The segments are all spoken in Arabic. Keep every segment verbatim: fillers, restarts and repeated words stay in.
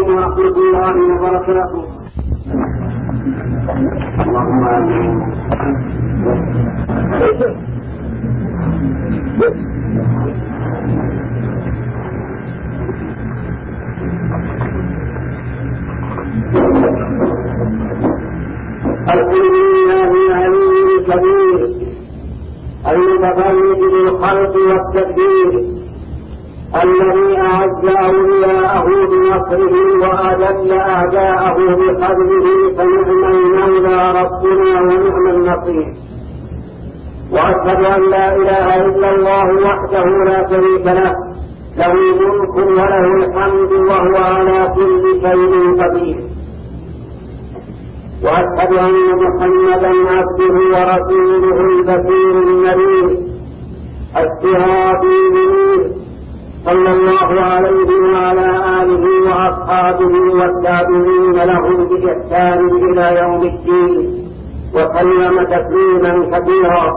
عليكم ورحمة الله وبركاته. اللهم آمين. الحمد لله العلي الكبير المتفرد بالخلق والتدبير الذي أعز أولياءه بنصره وأذل أعداءه بقدره، فنعم المولى ربنا ونعم النصير. وأشهد أن لا إله إلا الله وحده لا شريك له، له الملك وله الحمد وهو على كل شيء قدير. وأشهد أن محمدا عبده ورسوله البشير النذير السراج المنير، صلى الله عليه وعلى آله وأصحابه والتابعين لهم بإحسان إلى يوم الدين، وسلم تسليما كثيرا.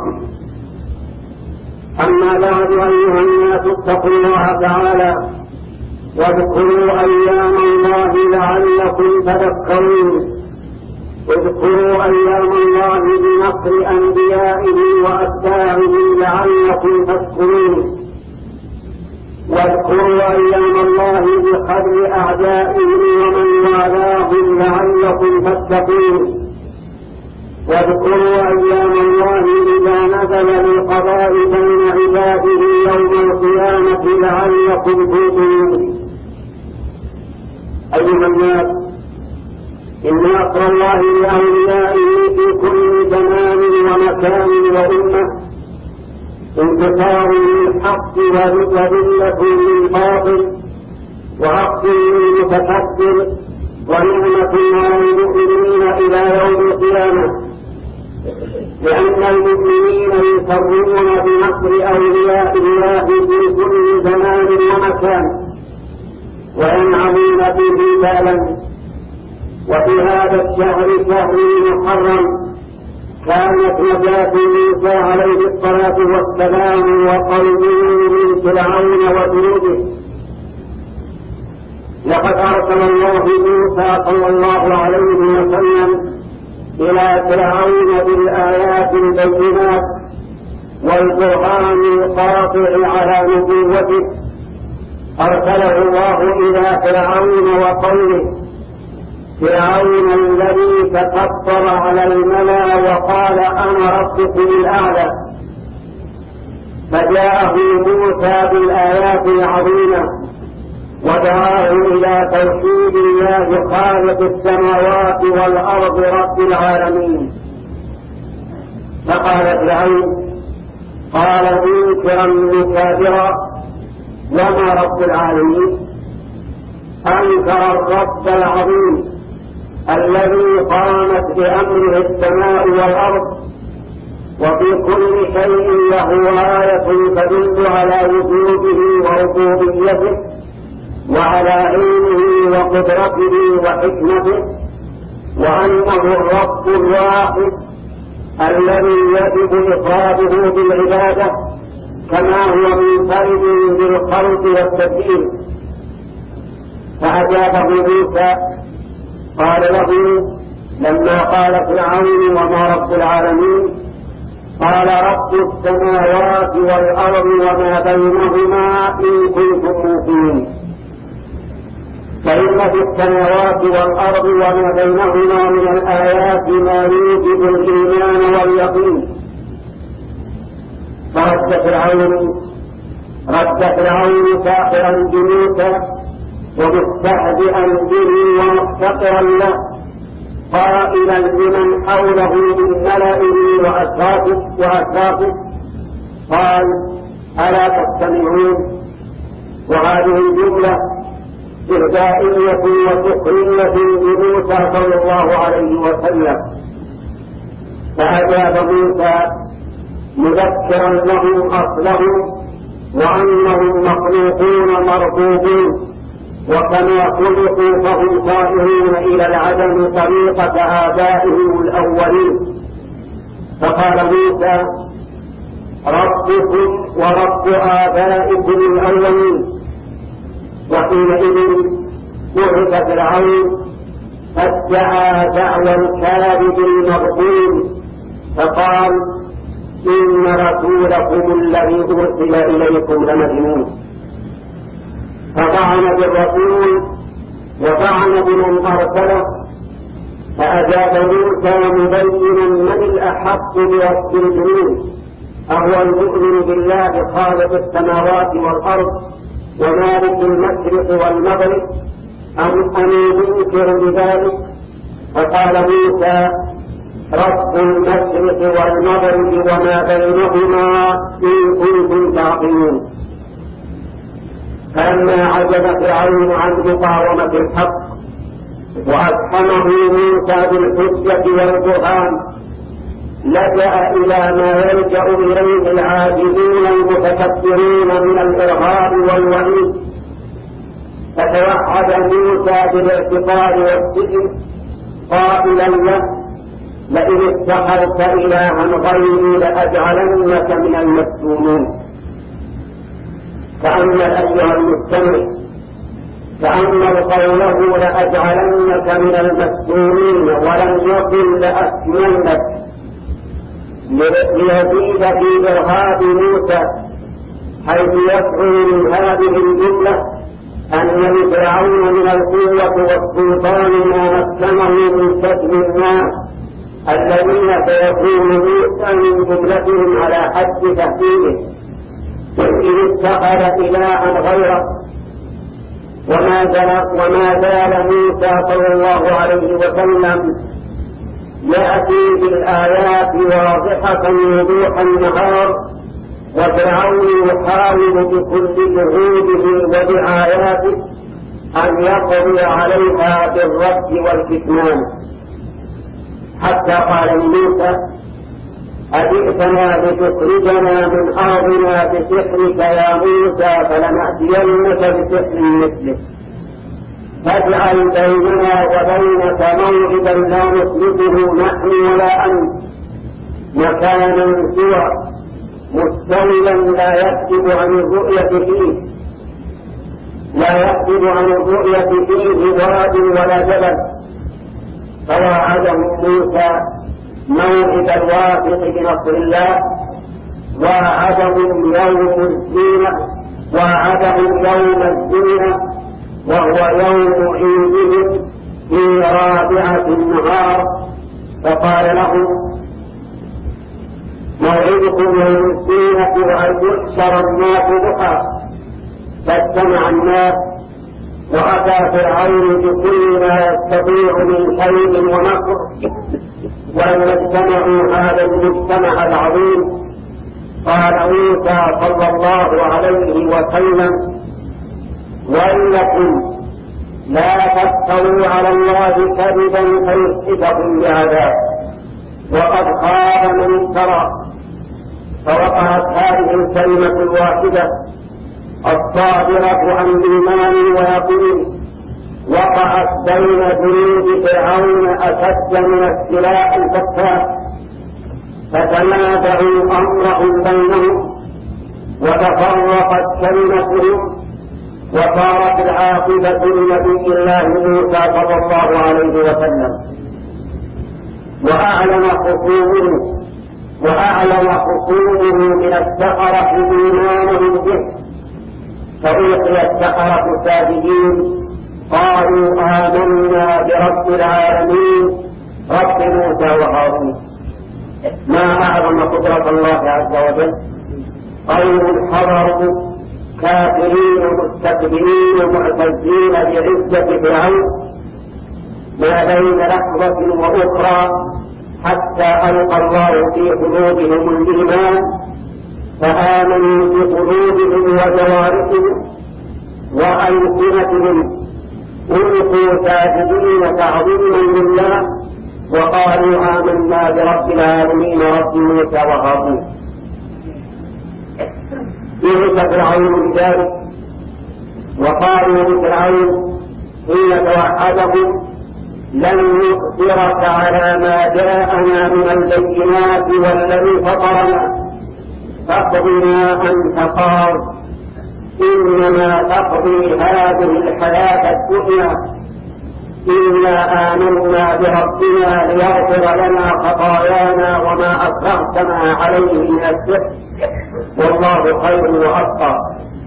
أما بعد، أيها الناس اتقوا الله تعالى واذكروا أيام الله لعلكم تذكرون. اذكروا أيام الله بنصر أنبيائه وأتباعه لعلكم تشكرون. واذكروا أيام الله بقدر أعدائه ومن والاهم لعلكم تتقون. واذكروا أيام الله إذا نزل للقضاء بين عباده يوم القيامة لعلكم توقنون. أيها الناس، إن نصر الله لأوليائه في كل زمان ومكان وأمة انتصار للحق وذلة للباطل وعقل للمتكبر ونعمة على المؤمنين إلى يوم القيامة، لأن المؤمنين يسرون بنصر أولياء الله في كل زمان ومكان وينعمون به بالا. وفي هذا الشهر شهر محرم كانت نجاة موسى عليه الصلاة والسلام وقومه من فرعون وجنوده. لقد أرسل الله موسى صلى الله عليه وسلم إلى فرعون بالآيات البينات والبرهان القاطع على نبوته. أرسله الله إلى فرعون وقومه، فرعون الذي تكبر على الملا وقال أنا ربكم الأعلى. فجاءه موسى بالآيات العظيمة ودعاه إلى توحيد الله خالق السماوات والأرض رب العالمين. فقال فرعون، قال منكرا مكابرا، وما رب العالمين؟ أنكر الرب العظيم الذي قامت بأمره السماء والأرض، وفي كل شيء له آية تدل على وجوده وربوبيته وعلى علمه وقدرته وحكمته، وأنه الرب الواحد الذي يجب إفراده بالعبادة كما هو منفرد بالخلق والتدبير. فأجابه موسى قال له لما قال فرعون وما رب العالمين؟ قال رب السماوات والأرض وما بينهما إن كنتم موقنين. فإن في السماوات والأرض وما بينهما من الآيات ما يوجب الإيمان واليقين. فرد فرعون رد فرعون ساخرا بموسى ومستهزئا به ومحتقرا له، قائلا لمن حوله من ملئه وأشرافه قال ألا تستمعون؟ وهذه الجملة إهدائية وسخرية بموسى صلى الله عليه وسلم. فأجاب موسى مذكرا لهم أصلهم وأنهم مخلوقون مربوبون، وكما خلقوا فهم طائرون إلى العدم طريقة آبائهم الأولين. فقال موسى ربكم ورب آبائكم الأولين. وحينئذ بعث فرعون فادعى دعوى الكاذب المغضوب فقال إن رسولكم الذي أرسل إليكم لمجنون، فطعن بالرسول وطعن بمن أرسله. فأجاب موسى مبينا من الأحق بوصف الجنون، أهو المؤمن بالله خالق السماوات والأرض ومالك المشرق والمغرب أم أن ينكر بذلك؟ فقال موسى رب المشرق والمغرب وما بينهما إن كنتم تعقلون. فلما عجز فرعون عن مقاومة الحق وأفهمه موسى بالحجة والبرهان لجأ إلى ما يلجأ إليه العاجزون المتكبرون من الإرهاب والوعيد، فتوعد موسى بالاعتقال والسجن قائلا له لئن اتخذت إلها غيري لأجعلنك من المسجونين. تأمل أيها المستمع، تأمل قوله لأجعلنك من المسجونين ولم يقل لأسجننك، ليزيد في إرهاب موسى، حيث يدعو من هذه الجملة أن لفرعون من القوة والسلطان ما مكنه من سجن الناس الذين سيكون موسى من جملتهم على حد تهديده، إذ اتخذ إلها غيره. وما زال وما زال موسى صلى الله عليه وسلم يأتي بالآيات واضحة وضوح النهار، وفرعون يحاول بكل جهوده ودعاياته أن يقضي عليها بالرد والكتمان، حتى قال موسى أجئتنا لتخرجنا من أرضنا بسحرك يا موسى فلنأتينك بسحر مثله فاجعل بيننا وبينك موعدا لا نخلفه نحن ولا أنت مكانا سوى مستولا لا يكتب عن الرؤية فيه لا يكتب عن الرؤية فيه واد ولا جبل. فوعدهم موسى موعد الواثق بنصر الله، وعدهم يوم الزينة وعدهم يوم الزينة وهو يوم عيدهم في رابعة النهار، فقال لهم موعدكم يوم الزينة وأن يحشر الناس ضحى. فاجتمع الناس وأتى فرعون بكل ما يستطيع من خير ومكر، ولما اجتمعوا هذا المجتمع العظيم قال موسى صلى الله عليه وسلم وإنكم لا تفتروا على الله كذبا فيسحتكم بعذاب، وقد خاب من افترى. فوقعت هذه الكلمة الواحدة الصادرة عن إيمان ويقين وقعت بين جنود فرعون أشد من السلاح الفتاك، فتنازعوا أمرهم بينهم وتفرقت كلمتهم، وصارت العاقبة لنبي الله موسى صلى الله عليه وسلم. وأعلن خصومه وأعلن خصومه من السحرة إيمانهم به، فألقي السحرة ساجدين قالوا آمنا برب العالمين رب موسى وهارون. ما أعظم قدرة الله عز وجل، قوم حضروا كافرين مستكبرين معتزين بعزة فرعون ما بين لحظة وأخرى حتى ألقى الله في قلوبهم الإيمان فآمنوا بقلوبهم وجوارحهم وألسنتهم، ألقوا ساجدين تعظيما لله وقالوا آمنا برب العالمين رب موسى وهارون. يهلك فرعون بذلك وقالوا لفرعون حين توعدهم لن نؤثرك على ما جاءنا من البينات والذي فطرنا فاقض ما أنت قاض إنما تقضي هذه الحياة الدنيا إنا آمنا بربنا ليغفر لنا خطايانا وما أكرهتنا عليه من السحر والله خير وأبقى.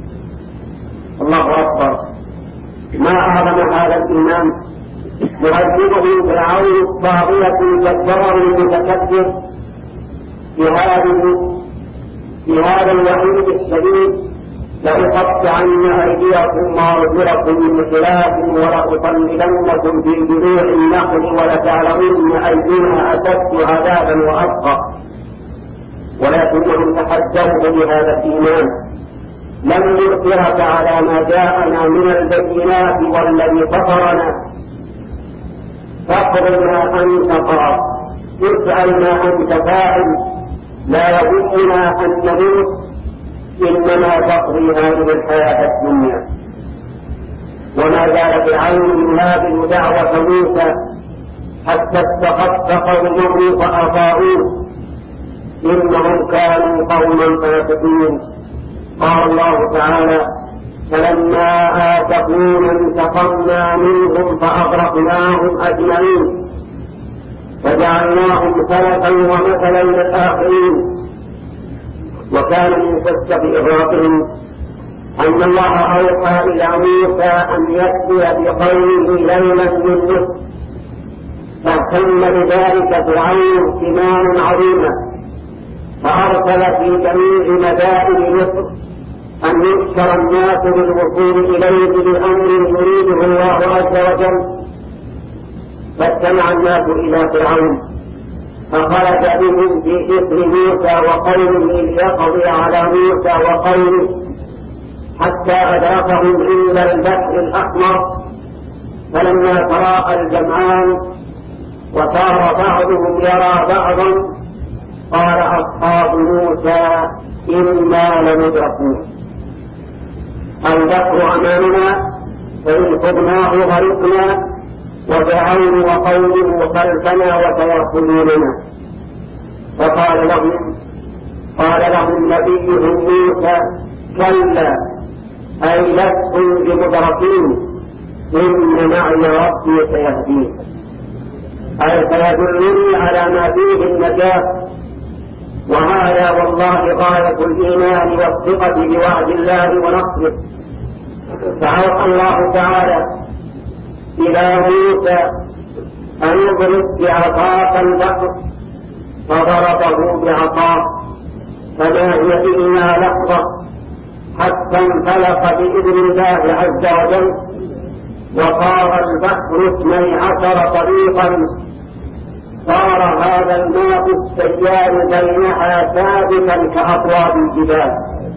الله أكبر. ما أعظم هذا الإيمان يعذبه فرعون الطاغية الجبار المتكبر في هذه في هذا الوعيد الشديد: لأقطعن أيديكم وأرجلكم من خلاف ولأصلبنكم في جذوع النخل ولتعلمن أيدينا أشد عذابا وأبقى. ولكنهم تحدوا بهذا الإيمان: لن نؤثرك على ما جاءنا من البينات والذي فطرنا فاقض ما أنت قاض افعل ما أنت فاعل لا يهمنا أن نموت إنما تقضي هذه الحياة الدنيا. وما زال فرعون ينابذ دعوة موسى حتى استخف قومه فأطاعوه إنهم كانوا قوما فاسقين. قال الله تعالى: فلما آتقونا انتقمنا منهم فأغرقناهم أجمعين فجعلناهم سلفا ومثلا للآخرين. وكان من قصة إغراقهم أن الله أوحى إلى موسى أن يأتي بقومه ليلا من مصر، فاهتم بذلك فرعون اهتماما عظيما، فأرسل في جميع مدائن مصر أن يبشر الناس بالوصول إليه بأمر يريده الله عز وجل. فاجتمع الناس إلى فرعون فخرج بهم في إثر موسى وقومه ليقضي على موسى وقومه حتى أذاقهم عند البحر الأحمر. فلما تراءى الجمعان وصار بعضهم يرى بعضا قال أصحاب موسى إنا لمدركون. البحر أمامنا فإن خذناه غرقنا وفرعون وقومه خلفنا وسيأخذوننا. فقال لهم قال لهم نبيهم موسى: كلا أي لستم بمدركين إن معي ربي سيهدين، أي سيدلني على ما فيه النجاة. وهذا والله غاية الإيمان والثقة بوعد الله ونصره. فأوحى الله تعالى إلى موسى أن يضرب بعصاك البحر فضربه بعصاه فما هي إلا لحظة حتى انفلق بإذن الله عز وجل وصار البحر اثني عشر طريقا. صار هذا الماء السيال بينها ثابتا كأطواب الجبال.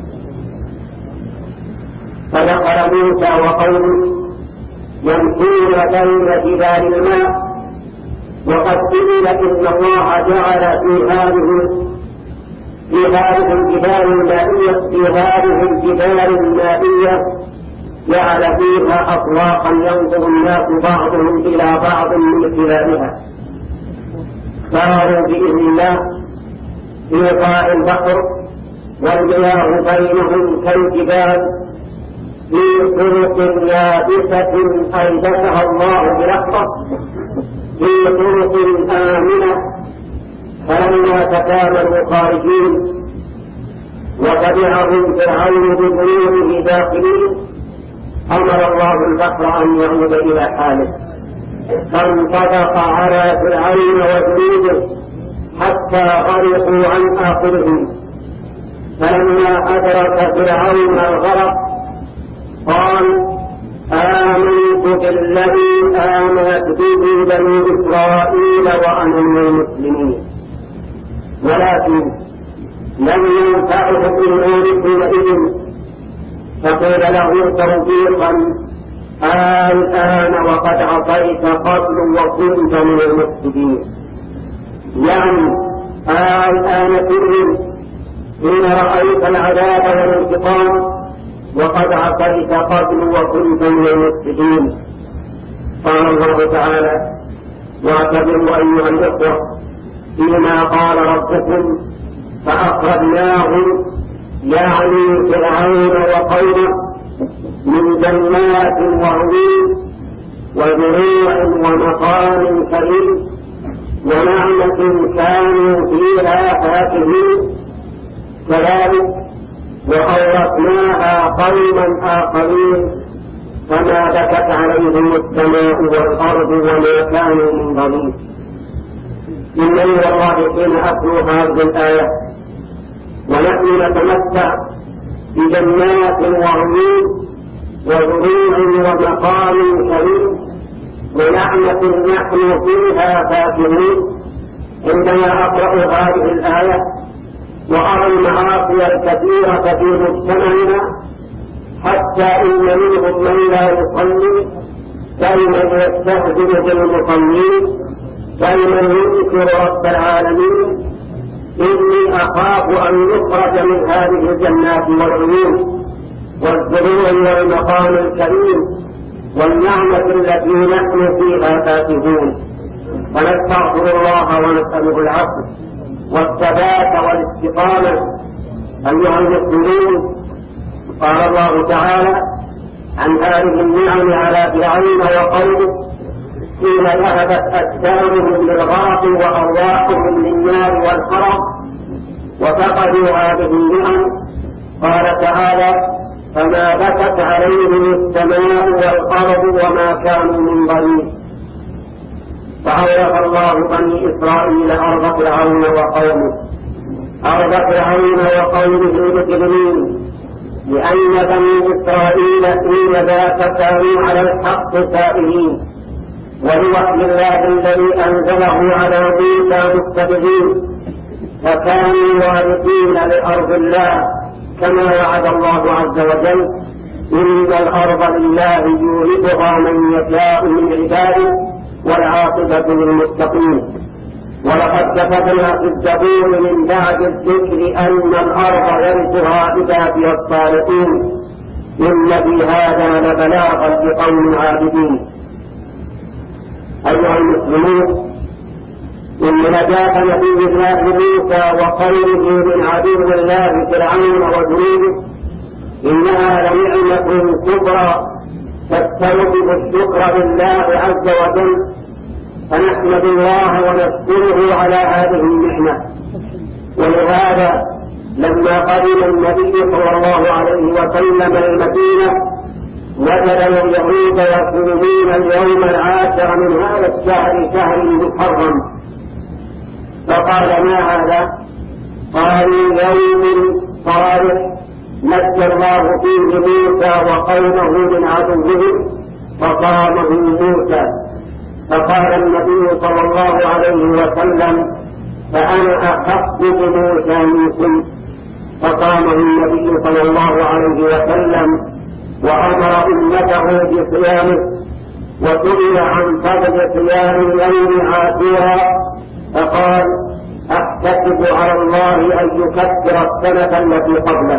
فدخل موسى وقومه يمشون بين جبال الماء، وقد قيل إن الله جعل في هذه في هذه الجبال المائية في هذه الجبال المائية جعل فيها أطواقا ينظر الناس بعضهم إلى بعض من خلالها. صاروا بإذن الله في قاع البحر والمياه بينهم كالجبال في طرق يابسة أيدتها الله برحمة في طرق آمنة. فلما تكاملوا خارجين وتبعهم فرعون بظلومه داخلين أمر الله البحر أن يعود إلى حاله، فانطبق على فرعون وجنوده حتى غرقوا عن آخرهم. فلما أدرك فرعون الغرق قال: آمنت بالذي آمنت به بني إسرائيل وأنا من المسلمين. ولكن لم ينفعه إيمانه حينئذ، فقيل له توبيخا: الآن وقد عصيت قبل وكنت من المفسدين. يعني الآن تؤمن حين رأيت العذاب والانتقام وقد عصيت قبل وكنت من المفسدين. قال الله تعالى: واعتبروا أيها الإخوة فيما قال ربكم فأخرجناهم يعني فرعون وقومه من جنات وعيون وزروع ومقام كريم ونعمة كانوا فيها فاكهين، كذلك وأورثناها قوما آخرين فما بكت عليهم السماء والأرض وما كانوا منظرين. إنني والله حين أتلو هذه الآية ونحن نتمتع بجنات وعيون وزروع ومقام كريم ونعمة نحن فيها فاكهون، عندما أقرأ هذه الآية وأرى المعاصي الكثيرة في مجتمعنا حتى إن منهم من لا يصلي كمن يستهزئ بالمصلين كمن ينكر رب العالمين. إني أخاف أن يخرج من هذه الجنات والعيون والزروع والمقام الكريم والنعمة التي نحن فيها فاكهون، فنستغفر الله ونسأله العفو والثبات والاستقامة. أيها المسلمون، قال الله تعالى عن هذه النعم على فرعون وقومه حين ذهبت أجسامهم للغرق وأرواحهم للنار والحرق وفقدوا هذه النعم. قال تعالى فما بكت عليهم السماء والأرض وما كانوا منظرين. فأورث الله بني إسرائيل أرض فرعون وقومه أرض فرعون وقومه المجرمين، لأن بني إسرائيل حين ذاك كانوا على الحق سائلين ولوحي الله الذي أنزله على موسى متبعين، فكانوا وارثين لأرض الله كما وعد الله عز وجل إن الأرض لله يورثها من يشاء من عباده والعاقبة للمتقين. ولقد كتبنا في الزبور من بعد الذكر أن الأرض يرثها عبادي الصالحين إن في هذا لبلاغا لقوم عابدين. أيها المسلمون، إن نجاة نبي الله موسى وقومه من عدو الله فرعون وجنوده إنها لنعمة كبرى تستوجب الشكر لله عز وجل، فنحمد الله ونشكره على هذه النعمة. ولهذا لما قدم النبي صلى الله عليه وسلم المدينة وجد اليهود يصومون اليوم العاشر من هذا الشهر شهر محرم، فقال ما هذا؟ قالوا يوم صالح نجى الله فيه موسى وقومه من عدوهم فقامه موسى. فقال النبي صلى الله عليه وسلم فأنا أحق بموسى منكم، فقامه النبي صلى الله عليه وسلم وأمر أمته بصيامه، وسئل عن فضل صيام يوم عاشوراء فقال أحتسب على الله أن يكفر السنة التي قبله،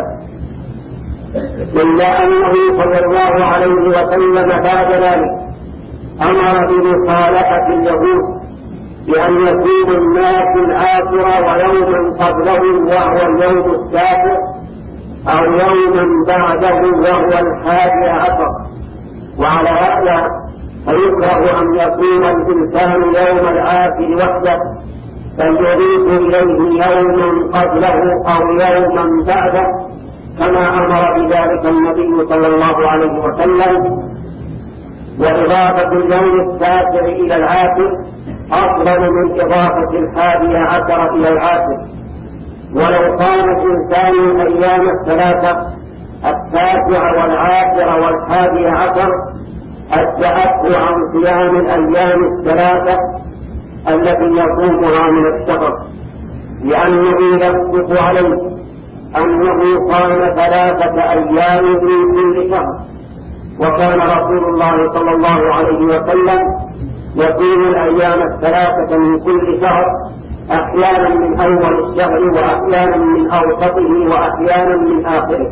إلا أنه صلى الله عليه وسلم بعد ذلك أمر بمخالفة اليهود بأن يكون الناس العاشر ويوما قبله وهو اليوم السابع أو يوما بعده وهو الحادي عشر. وعلى هذا فيكره أن يكون الإنسان يوم العاشر وحده بل يضيف إليه يوما قبله أو يوما بعده كما أمر بذلك النبي صلى الله عليه وسلم. وإضافة اليوم التاسع إلى العاشر أفضل من إضافة الحادي عشر إلى العاشر. ولو كان الإنسان الأيام الثلاثة التاسع والعاشر والحادي عشر أجزأته عن صيام الأيام الثلاثة التي يصومها من الشهر، لأنه يثبت عليه أنه صام ثلاثة أيام من كل شهر. وكان رسول الله صلى الله عليه وسلم يصوم الأيام الثلاثة من كل شهر، أحيانا من أول الشهر وأحيانا من أوسطه وأحيانا من آخره.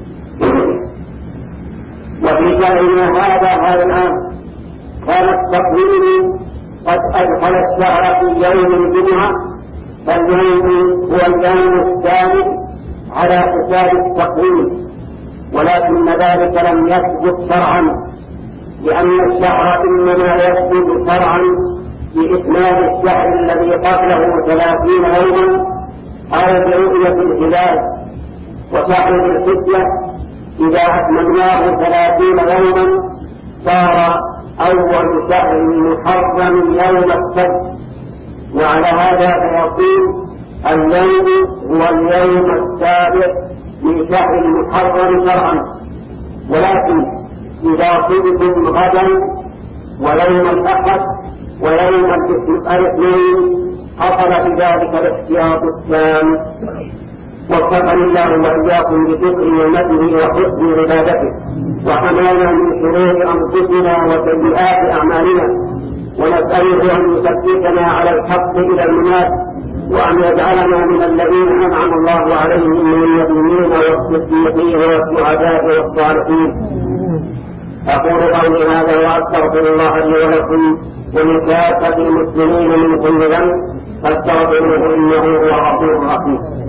وفي شهرنا هذا هذا العام كان التقويم قد أدخل الشهر في يوم الجمعة، فاليوم هو اليوم الثاني على حساب التقويم، ولكن ذلك لم يثبت شرعا، لأن الشهر إنما يثبت شرعا بإكمال الشهر الذي قبله ثلاثين يوما أو برؤية الهلال. وشهر ذي الحجة إذا أتممناه ثلاثين يوما صار أول شهر محرم يوم السبت، وعلى هذا فيقول اليوم هو اليوم السابع من شهر المحرم شرعا. ولكن إذا صدتم غدا ويوم الأحد ويوم الاثنين حصل بذلك الاحتياط التام. وفقني الله وإياكم بشكر نعمته وحسن عبادته، وحمانا من شرور أنفسنا وسيئات أعمالنا، ونسأله أن يثبتنا على الحق إلى الممات، وأن يجعلنا من الذين أنعم الله عليهم من النبيين والصديقين والشهداء والصالحين. أقول قولي هذا وأستغفر الله لي ولكم ولكافة المسلمين من كل ذنب، فاستغفروه إنه هو الغفور الرحيم.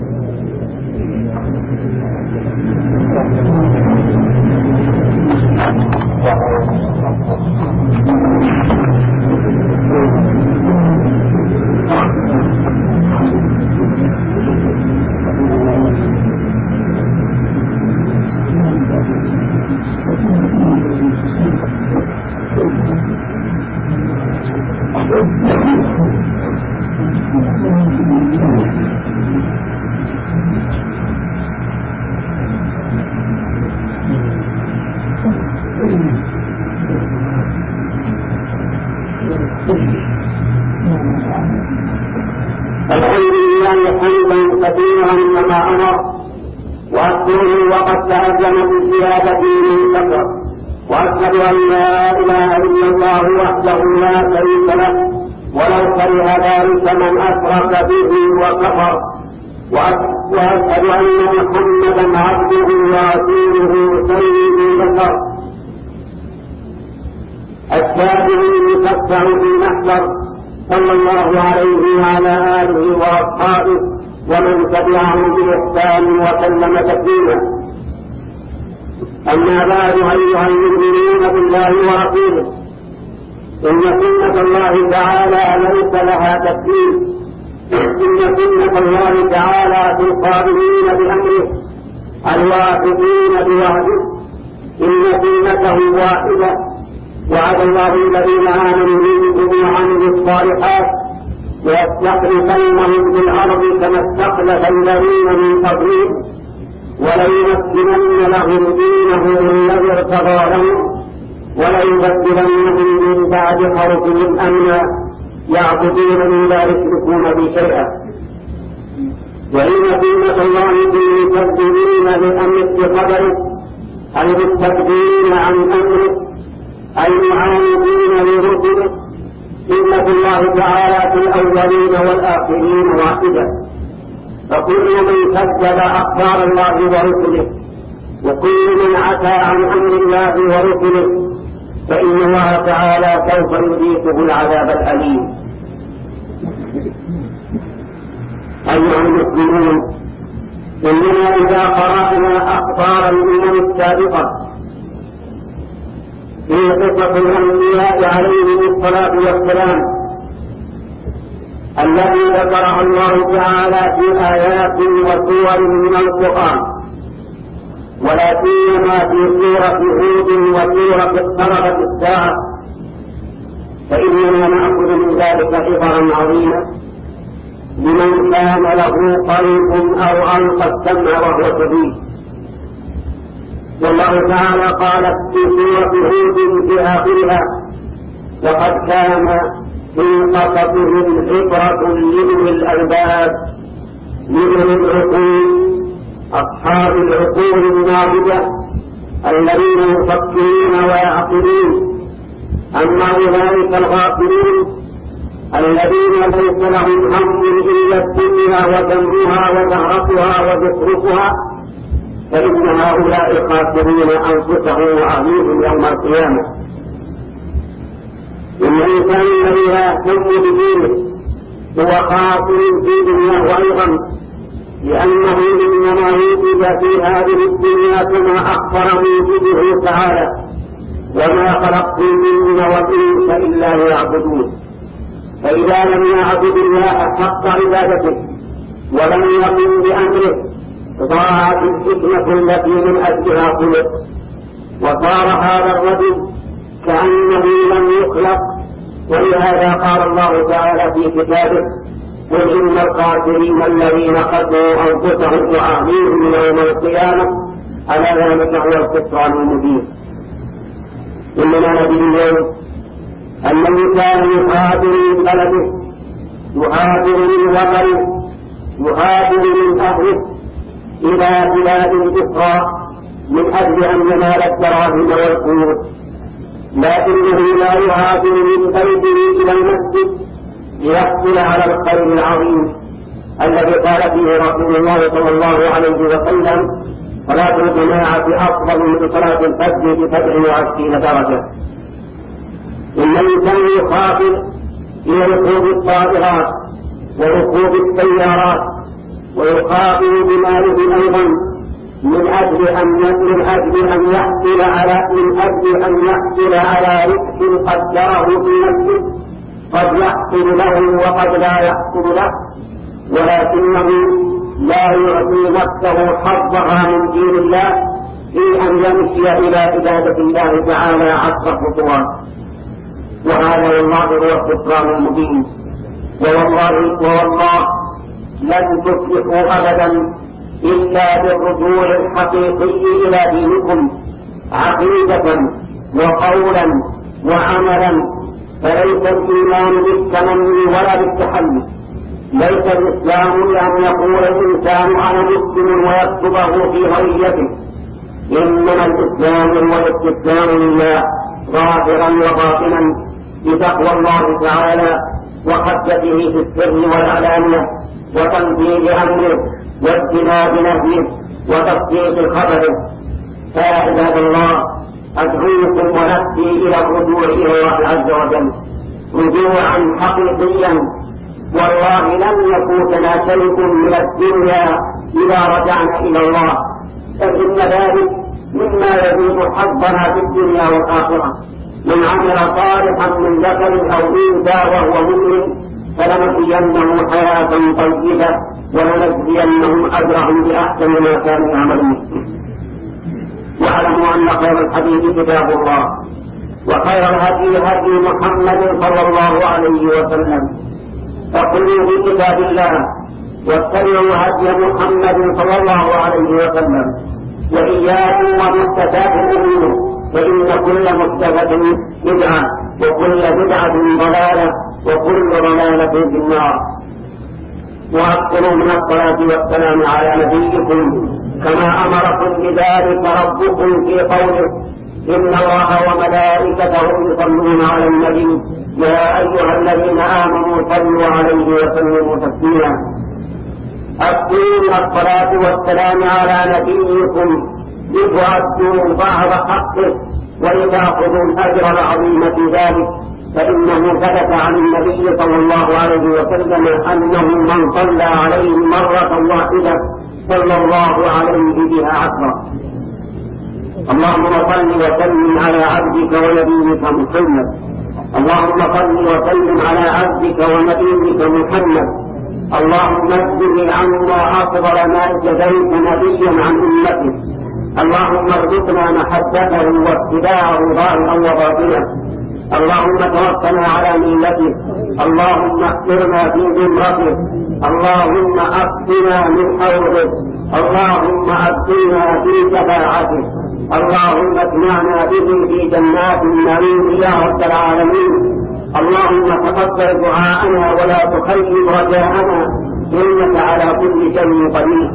الحمد لله حمدا كثيرا كما امر، واشكره وقد تأذن بزيادته من كثر، واشهد ان لا اله الا الله وحده لا شريك له، ولو كره ذلك من اشرك به وكفر، واشهد ان محمدا عبده ورسوله سيد البشر الشافع المشفع في المحشر، صلى الله عليه وعلى آله وأصحابه ومن تبعهم بإحسان وسلم تسليما. أما بعد، أيها المؤمنون بالله ورسوله، إن سنة الله تعالى ليس لها تكليف، إن سنة الله تعالى في القابلين بأمره الواثقين بوعده، إن سنته واحدة، وعد الله الذين آمنوا منكم وعملوا الصالحات ليستخلفنهم في الأرض كما استخلف الذين من قبلهم، وليمكنن لهم دينهم الذي ارتضى لهم، وليبدلنهم من بعد خوفهم أمنا يعبدونني لا يشركون بي شيئا. وإن سنة الله في المكذبين بأمر بقدره المستكبرين عن أمره المعاندين لرسله، سنة الله تعالى في الأولين والآخرين واحدة، فكل من كذب أخبار الله ورسله وكل من عتى عن أمر الله ورسله فإن الله تعالى سوف يذيقه العذاب الأليم. أيها المسلمون، إننا إذا قرأنا أخبار الأمم السابقة في قصة الأنبياء عليهم الصلاة والسلام التي ذكرها الله تعالى في آيات وسور من القرآن، ولا سيما في سورة هود وسورة اقتربت الساعة، فإننا نأخذ من ذلك عبرا عظيما لمن كان له قلب أو ألقى السمع وهو شهيد. والله تعالى قال في سورة هود في آخرها: وقد كان في قصصهم عبرة لأولي الألباب، لأولي العقول، أصحاب العقول الناضجة الذين يفكرون ويعقلون. أما أولئك الغافلين الذين ليس لهم هم إلا الدنيا وذمها وزهرتها وزخرفها، فإن هؤلاء خاسرون أنفسهم وأهليهم يوم القيامة. إن الإنسان الذي لا يهتم بدينه هو خاسر في دنياه أيضا، لأنه إنما وجد في هذه الدنيا كما أخبر موجده تعالى: وما خلقت الجن والإنس إلا ليعبدون. فإذا لم يعبد الله حق عبادته ولم يقم بأمره ضاعت الحكمة التي من أجلها خلق، وصار هذا الرجل كأنه لم يخلق. ولهذا قال الله تعالى في كتابه: قل إن الخاسرين الذين خسروا أنفسهم وأهليهم يوم القيامة ألا ذلك هو الخسران المبين. إننا نجد اليوم أن الإنسان يهاجر من بلده، يهاجر من وطنه، يهاجر من أهله إلى بلاد أخرى من أجل أن ينال الدراهم والقوت، لكنه لا يهاجر من بيته إلى المسجد ليحصل على الخير العظيم الذي قال فيه رسول الله صلى الله عليه وسلم: صلاة الجماعة أفضل من صلاة الفجر بسبع وعشرين درجة. إن الإنسان يخاطر إلى ركوب الطائرات وركوب السيارات ويخاطر بماله أيضا من أجل أن من أجل أن يحصل على من أجل أن يحصل على ربح قدره في نفسه، قد يحصل له وقد لا يحصل له، ولكنه لا يعطي نفسه حظها من دين الله في أن يمشي إلى عبادة الله تعالى عشر خطوات. وهذا والله هو الخسران المبين. ووالله ووالله لن تفلحوا أبدا إلا بالرجوع الحقيقي إلى دينكم عقيدة وقولا وعملا. فليس الإيمان بالتمني ولا بالتحلي، ليس الإسلام لأن يقول الإنسان أنا مسلم ويكتبه في هويته، إنما الإسلام هو الاستسلام لله ظاهرا وباطنا بتقوى الله تعالى وخشيته في السر والعلانية وتنفيذ أمره واجتناب نهيه وتصديق خبره. فيا عباد الله، أدعوكم ونفسي إلى الرجوع إلى الله عز وجل رجوعا حقيقيا. والله لن يفوتنا شيء من الدنيا إذا رجعنا إلى الله، فإن ذلك مما يزيد حظنا في الدنيا والآخرة. من عمل صالحا من ذكر أو أنثى وهو مؤمن فلنحيينه حياة طيبة ولنجزينهم أجرهم بأحسن ما كانوا يعملون. واعلموا أن خير الحديث كتاب الله، وخير الهدي هدي محمد صلى الله عليه وسلم، فقلوا بكتاب الله واتبعوا هدي محمد صلى الله عليه وسلم، وإياكم ومحدثات الأمور، فإن كل محدثة بدعة وكل بدعة ضلالة وكل ضلالة في النار. وأكثروا من الصلاة والسلام على نبيكم كما أمركم بذلك ربكم في قوله: إن الله وملائكته يصلون على النبي يا أيها الذين آمنوا صلوا عليه وسلموا تسليما. أكثروا من الصلاة والسلام على نبيكم لتؤدوا بعض حقه ولتأخذوا الأجر العظيم في ذلك، فإنه ثبت عن النبي صلى الله عليه وسلم أنه من صلى عليه مرة واحدة صلى الله عليه بها عشرا. اللهم صل وسلم على عبدك ونبيك محمد. اللهم صل وسلم على عبدك ونبيك محمد. اللهم اجزه عنا أفضل ما جزيت نبيا عن أمته. اللهم ارزقنا محبته واتباعه ظاهرا وباطنا. اللهم توفنا على ملته. اللهم احفرنا في ذمرته. اللهم اسقنا من حوضه. اللهم اسقنا في شفاعته. اللهم اسمعنا به في جنات النعيم يا رب العالمين. اللهم تقبل دعاءنا ولا تخيب رجاءنا، انك على كل شيء قدير.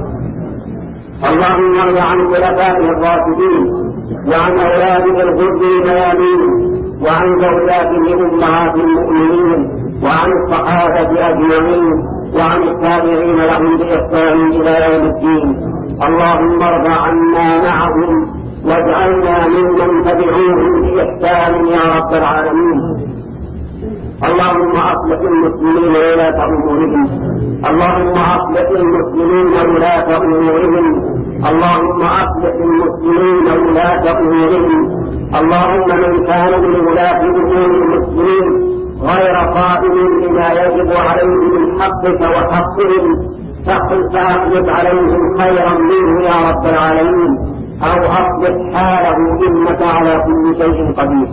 اللهم ارض عن خلفائه الراشدين وعن اولاده الغر الميامين وعن زوجاته امهات المؤمنين وعن الصحابه اجمعين وعن التابعين لهم باحسان الى يوم الدين. اللهم ارض عنا معهم واجعلنا ممن تبعوهم باحسان يا رب العالمين. اللهم أصلح المسلمين ولاة أمورهم اللهم أصلح المسلمين ولاة أمورهم اللهم أصلح المسلمين ولاة أمورهم اللهم من كان من ولاة أمور المسلمين غير قائم بما يجب عليه من حقك وحقهم فاخلف عليهم خيرا منه يا رب العالمين أو أصلح حاله إنك على كل شيء قدير.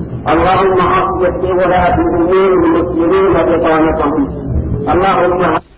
اللهم أصلح ولاة أمور المسلمين بطانتهم اللهم